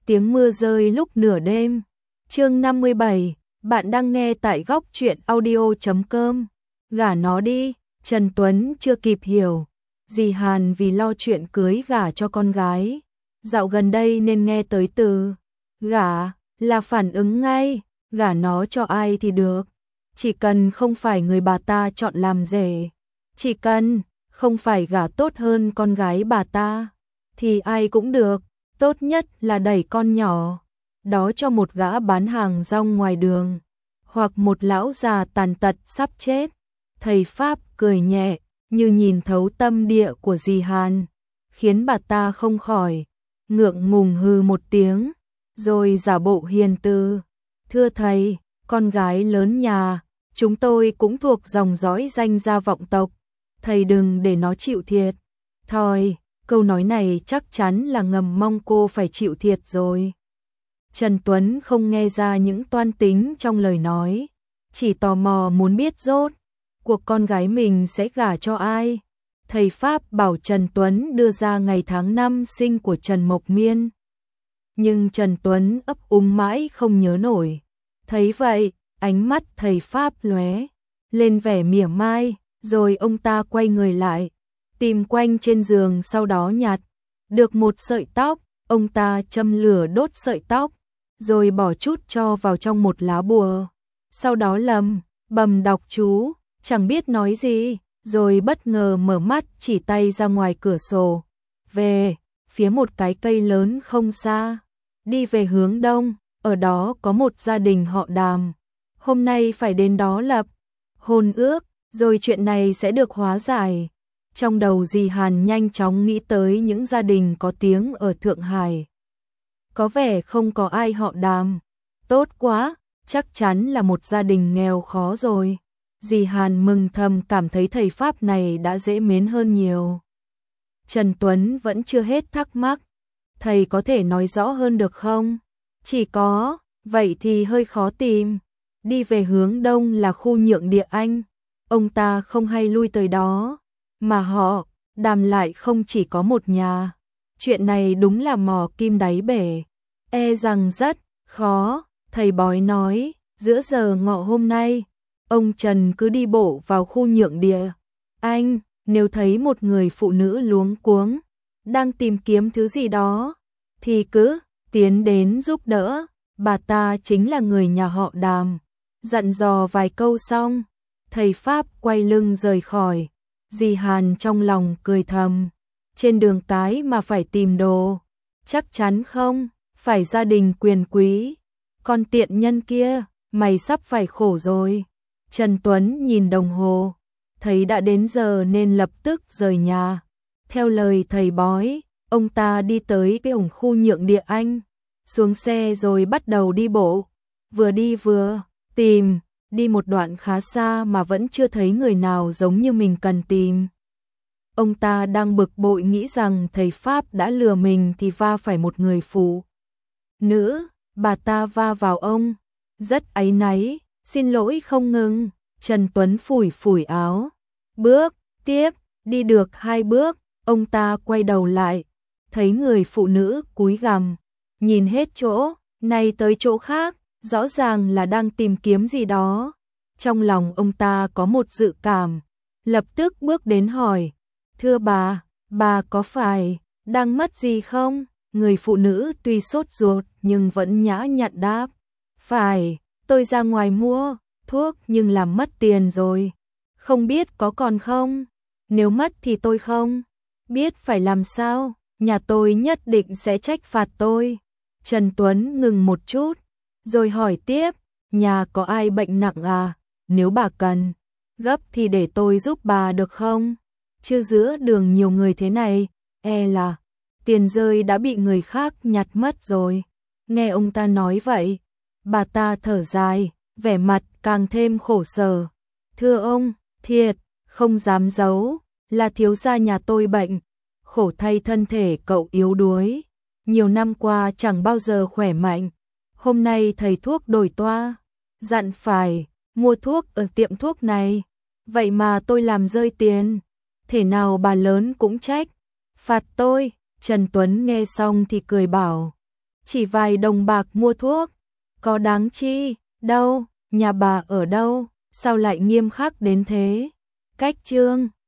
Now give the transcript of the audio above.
tiếng mưa rơi lúc nửa đêm. Chương 57, bạn đang nghe tại góc truyện audio.com. Gả nó đi, Trần Tuấn chưa kịp hiểu. Dì Hàn vì lo chuyện cưới gả cho con gái. Dạo gần đây nên nghe tới từ gả là phản ứng ngay, gả nó cho ai thì được. Chỉ cần không phải người bà ta chọn làm rể, chỉ cần không phải gả tốt hơn con gái bà ta, thì ai cũng được, tốt nhất là đẩy con nhỏ đó cho một gã bán hàng rong ngoài đường, hoặc một lão già tàn tật sắp chết. Thầy Pháp cười nhẹ, như nhìn thấu tâm địa của dì Hàn, khiến bà ta không khỏi ngượng ngùng hừ một tiếng, rồi giả bộ hiền từ. Thưa thầy, con gái lớn nhà, chúng tôi cũng thuộc dòng dõi danh gia vọng tộc, thầy đừng để nó chịu thiệt. Thôi, câu nói này chắc chắn là ngầm mong cô phải chịu thiệt rồi. Trần Tuấn không nghe ra những toan tính trong lời nói, chỉ tò mò muốn biết rốt cuộc con gái mình sẽ gả cho ai. Thầy Pháp bảo Trần Tuấn đưa ra ngày tháng năm sinh của Trần Mộc Miên, nhưng Trần Tuấn ấp úng mãi không nhớ nổi. Thấy vậy, ánh mắt thầy Pháp lóe lên vẻ mỉa mai, rồi ông ta quay người lại, tìm quanh trên giường, sau đó nhặt được một sợi tóc, ông ta châm lửa đốt sợi tóc, rồi bỏ chút cho vào trong một lá bùa, sau đó lầm bầm đọc chú, chẳng biết nói gì, rồi bất ngờ mở mắt, chỉ tay ra ngoài cửa sổ, về phía một cái cây lớn không xa, đi về hướng đông. Ở đó có một gia đình họ Đàm, hôm nay phải đến đó lập hôn ước, rồi chuyện này sẽ được hóa giải. Trong đầu dì Hàn nhanh chóng nghĩ tới những gia đình có tiếng ở Thượng Hải. Có vẻ không có ai họ Đàm. Tốt quá, chắc chắn là một gia đình nghèo khó rồi. Dì Hàn mừng thầm, cảm thấy thầy Pháp này đã dễ mến hơn nhiều. Trần Tuấn vẫn chưa hết thắc mắc. Thầy có thể nói rõ hơn được không? Chỉ có, vậy thì hơi khó tìm. Đi về hướng đông là khu Nhượng Địa Anh. Ông ta không hay lui tới đó. Mà họ Đàm lại không chỉ có một nhà. Chuyện này đúng là mò kim đáy bể. E rằng rất khó. Thầy bói nói, giữa giờ ngọ hôm nay, ông Trần cứ đi bộ vào khu Nhượng Địa Anh. Nếu thấy một người phụ nữ luống cuống, đang tìm kiếm thứ gì đó, thì cứ tiến đến giúp đỡ. Bà ta chính là người nhà họ Đàm. Dặn dò vài câu xong, thầy Pháp quay lưng rời khỏi. Dì Hàn trong lòng cười thầm, trên đường cái mà phải tìm đồ, chắc chắn không phải gia đình quyền quý. Con tiện nhân kia, mày sắp phải khổ rồi. Trần Tuấn nhìn đồng hồ, thấy đã đến giờ nên lập tức rời nhà. Theo lời thầy bói, ông ta đi tới cái khu Nhượng Địa Anh, xuống xe rồi bắt đầu đi bộ. Vừa đi vừa tìm, đi một đoạn khá xa mà vẫn chưa thấy người nào giống như mình cần tìm. Ông ta đang bực bội nghĩ rằng thầy Pháp đã lừa mình thì va phải một người phụ nữ. Bà ta va vào ông, rất áy náy, xin lỗi không ngừng. Trần Tuấn phủi phủi áo, bước tiếp, đi được 2 bước, ông ta quay đầu lại, thấy người phụ nữ cúi gằm, nhìn hết chỗ này tới chỗ khác, rõ ràng là đang tìm kiếm gì đó. Trong lòng ông ta có một dự cảm, lập tức bước đến hỏi, thưa bà có phải đang mất gì không? Người phụ nữ tuy sốt ruột nhưng vẫn nhã nhặn đáp, phải, tôi ra ngoài mua thuốc nhưng làm mất tiền rồi, không biết có còn không? Nếu mất thì tôi không biết phải làm sao, nhà tôi nhất định sẽ trách phạt tôi. Trần Tuấn ngừng một chút, rồi hỏi tiếp, nhà có ai bệnh nặng à? Nếu bà cần gấp thì để tôi giúp bà được không? Chứ giữa đường nhiều người thế này, e là tiền rơi đã bị người khác nhặt mất rồi. Nghe ông ta nói vậy, bà ta thở dài, vẻ mặt càng thêm khổ sở. Thưa ông, thiệt, không dám giấu, là thiếu gia nhà tôi bệnh, khổ thay thân thể cậu yếu đuối, nhiều năm qua chẳng bao giờ khỏe mạnh. Hôm nay thầy thuốc đổi toa, dặn phải mua thuốc ở tiệm thuốc này, vậy mà tôi làm rơi tiền, thể nào bà lớn cũng trách phạt tôi. Trần Tuấn nghe xong thì cười bảo, chỉ vài đồng bạc mua thuốc, có đáng chi, đâu, nhà bà ở đâu, sao lại nghiêm khắc đến thế? Cách Trương